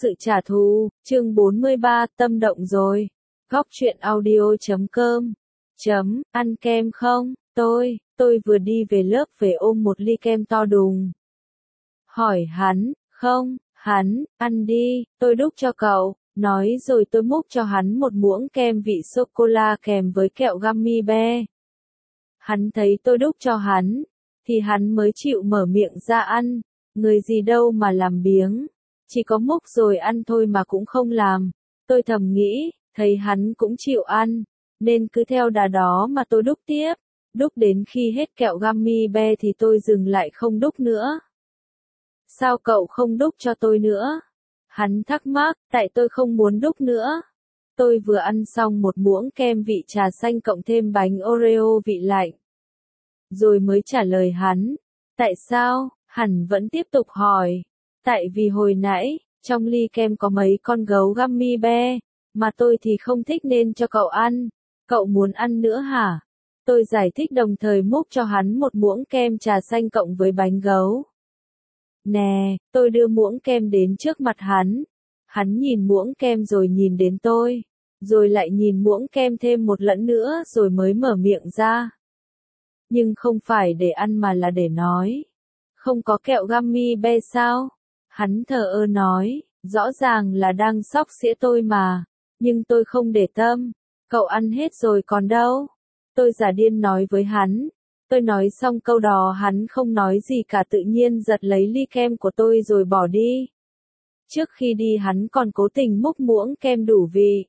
sự trả thù, chương 43, tâm động rồi. Góc truyện audio.com. Ăn kem không? Tôi vừa đi về lớp về ôm một ly kem to đùng. Hỏi hắn, không, hắn, ăn đi, tôi đút cho cậu, nói rồi tôi múc cho hắn một muỗng kem vị sô-cô-la kèm với kẹo gummy bear. Hắn thấy tôi đút cho hắn, thì hắn mới chịu mở miệng ra ăn, người gì đâu mà làm biếng, chỉ có múc rồi ăn thôi mà cũng không làm. Tôi thầm nghĩ, thấy hắn cũng chịu ăn, nên cứ theo đà đó mà tôi đút tiếp, đút đến khi hết kẹo gummy bear thì tôi dừng lại không đút nữa. Sao cậu không đút cho tôi nữa? Hắn thắc mắc, tại tôi không muốn đút nữa. Tôi vừa ăn xong một muỗng kem vị trà xanh cộng thêm bánh Oreo vị lạnh. Rồi mới trả lời hắn. Tại sao? Hắn vẫn tiếp tục hỏi. Tại vì hồi nãy, trong ly kem có mấy con gấu gummy bear, mà tôi thì không thích nên cho cậu ăn. Cậu muốn ăn nữa hả? Tôi giải thích đồng thời múc cho hắn một muỗng kem trà xanh cộng với bánh gấu. Nè, tôi đưa muỗng kem đến trước mặt hắn. Hắn nhìn muỗng kem rồi nhìn đến tôi. Rồi lại nhìn muỗng kem thêm một lần nữa rồi mới mở miệng ra. Nhưng không phải để ăn mà là để nói. Không có kẹo gummy bear sao? Hắn thờ ơ nói, rõ ràng là đang xóc xỉa tôi mà. Nhưng tôi không để tâm. Cậu ăn hết rồi còn đâu? Tôi giả điên nói với hắn. Tôi nói xong câu đó hắn không nói gì cả, tự nhiên giật lấy ly kem của tôi rồi bỏ đi. Trước khi đi hắn còn cố tình múc muỗng kem đủ vị,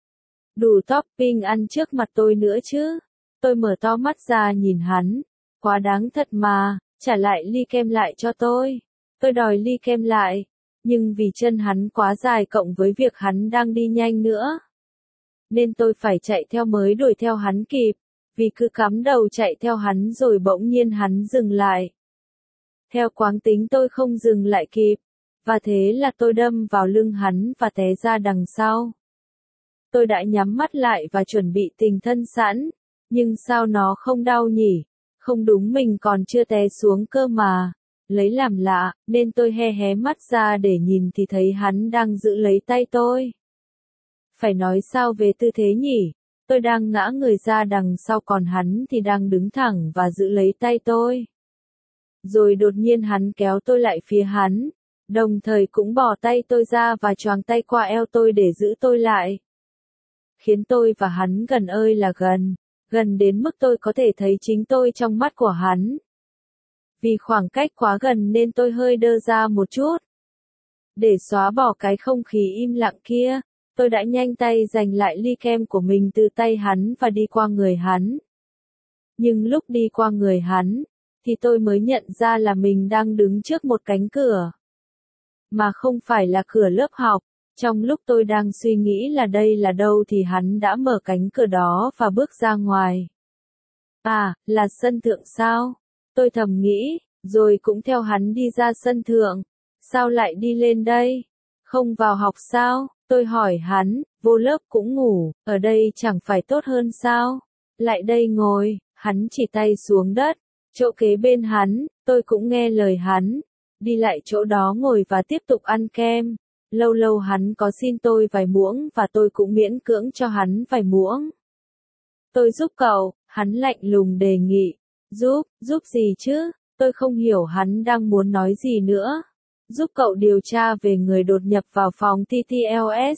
đủ topping ăn trước mặt tôi nữa chứ. Tôi mở to mắt ra nhìn hắn. Quá đáng thật mà, trả lại ly kem lại cho tôi. Tôi đòi ly kem lại. Nhưng vì chân hắn quá dài cộng với việc hắn đang đi nhanh nữa, nên tôi phải chạy theo mới đuổi theo hắn kịp. Vì cứ cắm đầu chạy theo hắn rồi bỗng nhiên hắn dừng lại. Theo quán tính tôi không dừng lại kịp. Và thế là tôi đâm vào lưng hắn và té ra đằng sau. Tôi đã nhắm mắt lại và chuẩn bị tình thân sẵn. Nhưng sao nó không đau nhỉ? Không đúng, mình còn chưa té xuống cơ mà. Lấy làm lạ, nên tôi hé mắt ra để nhìn thì thấy hắn đang giữ lấy tay tôi. Phải nói sao về tư thế nhỉ? Tôi đang ngã người ra đằng sau còn hắn thì đang đứng thẳng và giữ lấy tay tôi. Rồi đột nhiên hắn kéo tôi lại phía hắn, đồng thời cũng bỏ tay tôi ra và choàng tay qua eo tôi để giữ tôi lại. Khiến tôi và hắn gần ơi là gần, gần đến mức tôi có thể thấy chính tôi trong mắt của hắn. Vì khoảng cách quá gần nên tôi hơi đơ ra một chút. Để xóa bỏ cái không khí im lặng kia, tôi đã nhanh tay giành lại ly kem của mình từ tay hắn và đi qua người hắn. Nhưng lúc đi qua người hắn, thì tôi mới nhận ra là mình đang đứng trước một cánh cửa. Mà không phải là cửa lớp học. Trong lúc tôi đang suy nghĩ là đây là đâu thì hắn đã mở cánh cửa đó và bước ra ngoài. À, là sân thượng sao? Tôi thầm nghĩ, rồi cũng theo hắn đi ra sân thượng. Sao lại đi lên đây? Không vào học sao? Tôi hỏi hắn, vô lớp cũng ngủ, ở đây chẳng phải tốt hơn sao? Lại đây ngồi, hắn chỉ tay xuống đất, chỗ kế bên hắn, tôi cũng nghe lời hắn, đi lại chỗ đó ngồi và tiếp tục ăn kem. Lâu lâu hắn có xin tôi vài muỗng và tôi cũng miễn cưỡng cho hắn vài muỗng. Tôi giúp cậu, hắn lạnh lùng đề nghị. Giúp gì chứ? Tôi không hiểu hắn đang muốn nói gì nữa. Giúp cậu điều tra về người đột nhập vào phòng TTLS.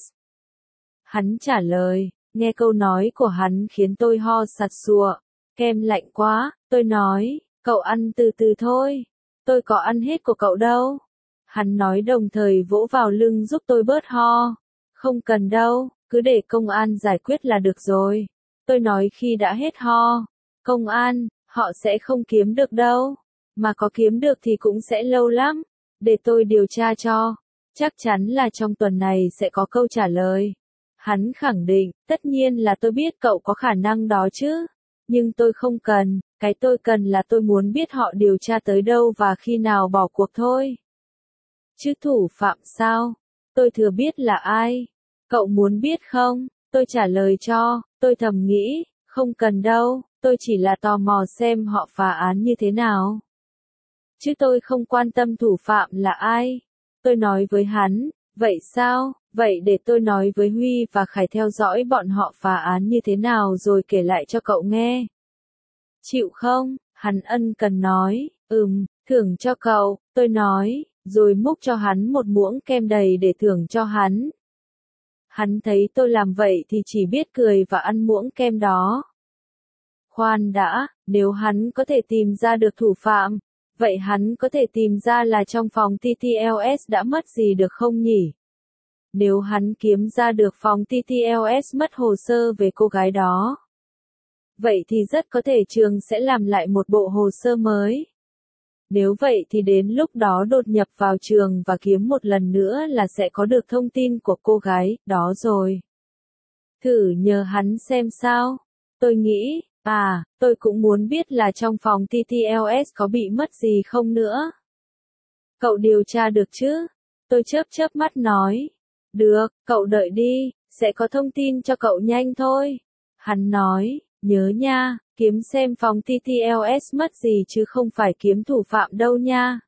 Hắn trả lời, nghe câu nói của hắn khiến tôi ho sặc sụa. Kem lạnh quá, tôi nói, cậu ăn từ từ thôi. Tôi có ăn hết của cậu đâu. Hắn nói đồng thời vỗ vào lưng giúp tôi bớt ho. Không cần đâu, cứ để công an giải quyết là được rồi. Tôi nói khi đã hết ho. Công an, họ sẽ không kiếm được đâu. Mà có kiếm được thì cũng sẽ lâu lắm. Để tôi điều tra cho. Chắc chắn là trong tuần này sẽ có câu trả lời. Hắn khẳng định, tất nhiên là tôi biết cậu có khả năng đó chứ. Nhưng tôi không cần, cái tôi cần là tôi muốn biết họ điều tra tới đâu và khi nào bỏ cuộc thôi. Chứ thủ phạm sao? Tôi thừa biết là ai. Cậu muốn biết không? Tôi trả lời cho, tôi thầm nghĩ, không cần đâu, tôi chỉ là tò mò xem họ phá án như thế nào. Chứ tôi không quan tâm thủ phạm là ai. Tôi nói với hắn, Vậy sao? Vậy để tôi nói với Huy và Khải theo dõi bọn họ phá án như thế nào rồi kể lại cho cậu nghe. Chịu không? Hắn ân cần nói. Thưởng cho cậu, tôi nói, rồi múc cho hắn một muỗng kem đầy để thưởng cho hắn. Hắn thấy tôi làm vậy thì chỉ biết cười và ăn muỗng kem đó. Khoan đã, nếu hắn có thể tìm ra được thủ phạm, vậy hắn có thể tìm ra là trong phòng TTLS đã mất gì được không nhỉ? Nếu hắn kiếm ra được phòng TTLS mất hồ sơ về cô gái đó, vậy thì rất có thể trường sẽ làm lại một bộ hồ sơ mới. Nếu vậy thì đến lúc đó đột nhập vào trường và kiếm một lần nữa là sẽ có được thông tin của cô gái đó rồi. Thử nhờ hắn xem sao. Tôi nghĩ, tôi cũng muốn biết là trong phòng TTLS có bị mất gì không nữa. Cậu điều tra được chứ? Tôi chớp mắt nói. Được, cậu đợi đi, sẽ có thông tin cho cậu nhanh thôi. Hắn nói, nhớ nha, kiếm xem phòng TTLS mất gì chứ không phải kiếm thủ phạm đâu nha.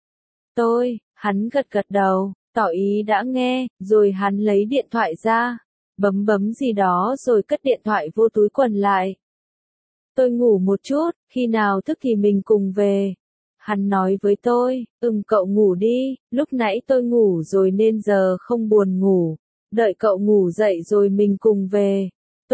Hắn gật đầu, tỏ ý đã nghe, rồi hắn lấy điện thoại ra, bấm gì đó rồi cất điện thoại vô túi quần lại. Tôi ngủ một chút, khi nào thức thì mình cùng về. Hắn nói với tôi, cậu ngủ đi, lúc nãy tôi ngủ rồi nên giờ không buồn ngủ, đợi cậu ngủ dậy rồi mình cùng về.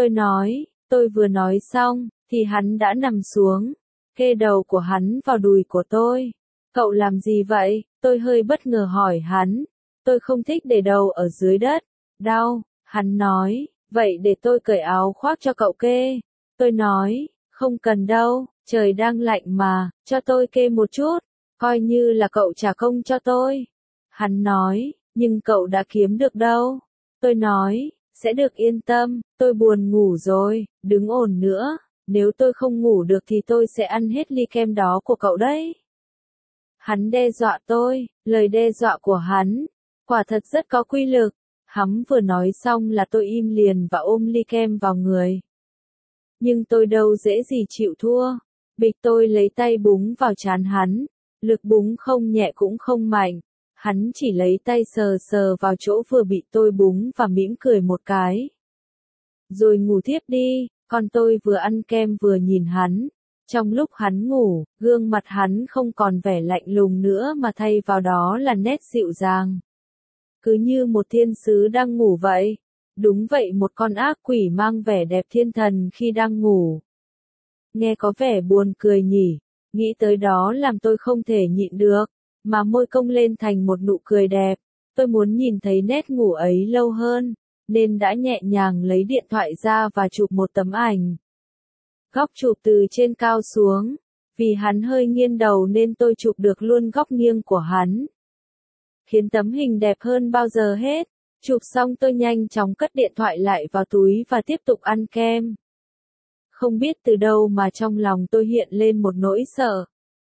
Tôi vừa nói xong, thì hắn đã nằm xuống, kê đầu của hắn vào đùi của tôi. Cậu làm gì vậy? Tôi hơi bất ngờ hỏi hắn. Tôi không thích để đầu ở dưới đất. Đau, hắn nói, vậy để tôi cởi áo khoác cho cậu kê. Tôi nói, không cần đâu, trời đang lạnh mà, cho tôi kê một chút, coi như là cậu trả công cho tôi. Hắn nói, nhưng cậu đã kiếm được đâu. Tôi nói, sẽ được yên tâm, tôi buồn ngủ rồi, đừng ồn nữa, nếu tôi không ngủ được thì tôi sẽ ăn hết ly kem đó của cậu đấy. Hắn đe dọa tôi, lời đe dọa của hắn, quả thật rất có quy lực. Hắn vừa nói xong là tôi im liền và ôm ly kem vào người. Nhưng tôi đâu dễ gì chịu thua. Bịch tôi lấy tay búng vào trán hắn, lực búng không nhẹ cũng không mạnh. Hắn chỉ lấy tay sờ vào chỗ vừa bị tôi búng và mỉm cười một cái. Rồi ngủ thiếp đi, còn tôi vừa ăn kem vừa nhìn hắn. Trong lúc hắn ngủ, gương mặt hắn không còn vẻ lạnh lùng nữa mà thay vào đó là nét dịu dàng. Cứ như một thiên sứ đang ngủ vậy. Đúng vậy, một con ác quỷ mang vẻ đẹp thiên thần khi đang ngủ. Nghe có vẻ buồn cười nhỉ, nghĩ tới đó làm tôi không thể nhịn được, mà môi cong lên thành một nụ cười đẹp. Tôi muốn nhìn thấy nét ngủ ấy lâu hơn, nên đã nhẹ nhàng lấy điện thoại ra và chụp một tấm ảnh. Góc chụp từ trên cao xuống, vì hắn hơi nghiêng đầu nên tôi chụp được luôn góc nghiêng của hắn, khiến tấm hình đẹp hơn bao giờ hết. Chụp xong tôi nhanh chóng cất điện thoại lại vào túi và tiếp tục ăn kem. Không biết từ đâu mà trong lòng tôi hiện lên một nỗi sợ.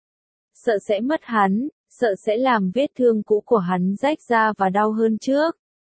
Sợ sẽ mất hắn, sợ sẽ làm vết thương cũ của hắn rách ra và đau hơn trước.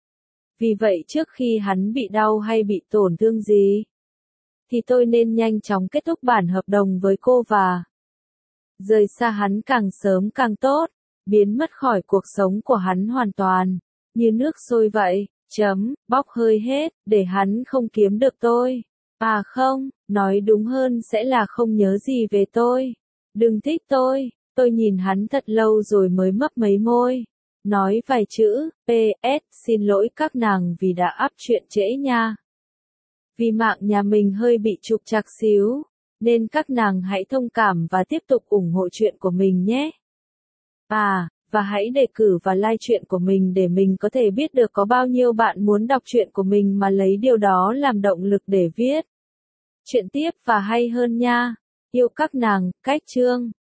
Vì vậy trước khi hắn bị đau hay bị tổn thương gì, thì tôi nên nhanh chóng kết thúc bản hợp đồng với cô và rời xa hắn càng sớm càng tốt, biến mất khỏi cuộc sống của hắn hoàn toàn, như nước sôi vậy, bốc hơi hết, để hắn không kiếm được tôi. Không, nói đúng hơn sẽ là không nhớ gì về tôi. Đừng thích tôi. Tôi nhìn hắn thật lâu rồi mới mấp mấy môi. Nói vài chữ, PS, xin lỗi các nàng vì đã up chuyện trễ nha. Vì mạng nhà mình hơi bị trục trặc xíu, nên các nàng hãy thông cảm và tiếp tục ủng hộ chuyện của mình nhé. Và hãy đề cử và like chuyện của mình để mình có thể biết được có bao nhiêu bạn muốn đọc chuyện của mình mà lấy điều đó làm động lực để viết chuyện tiếp và hay hơn nha. Yêu các nàng, Cách Chương.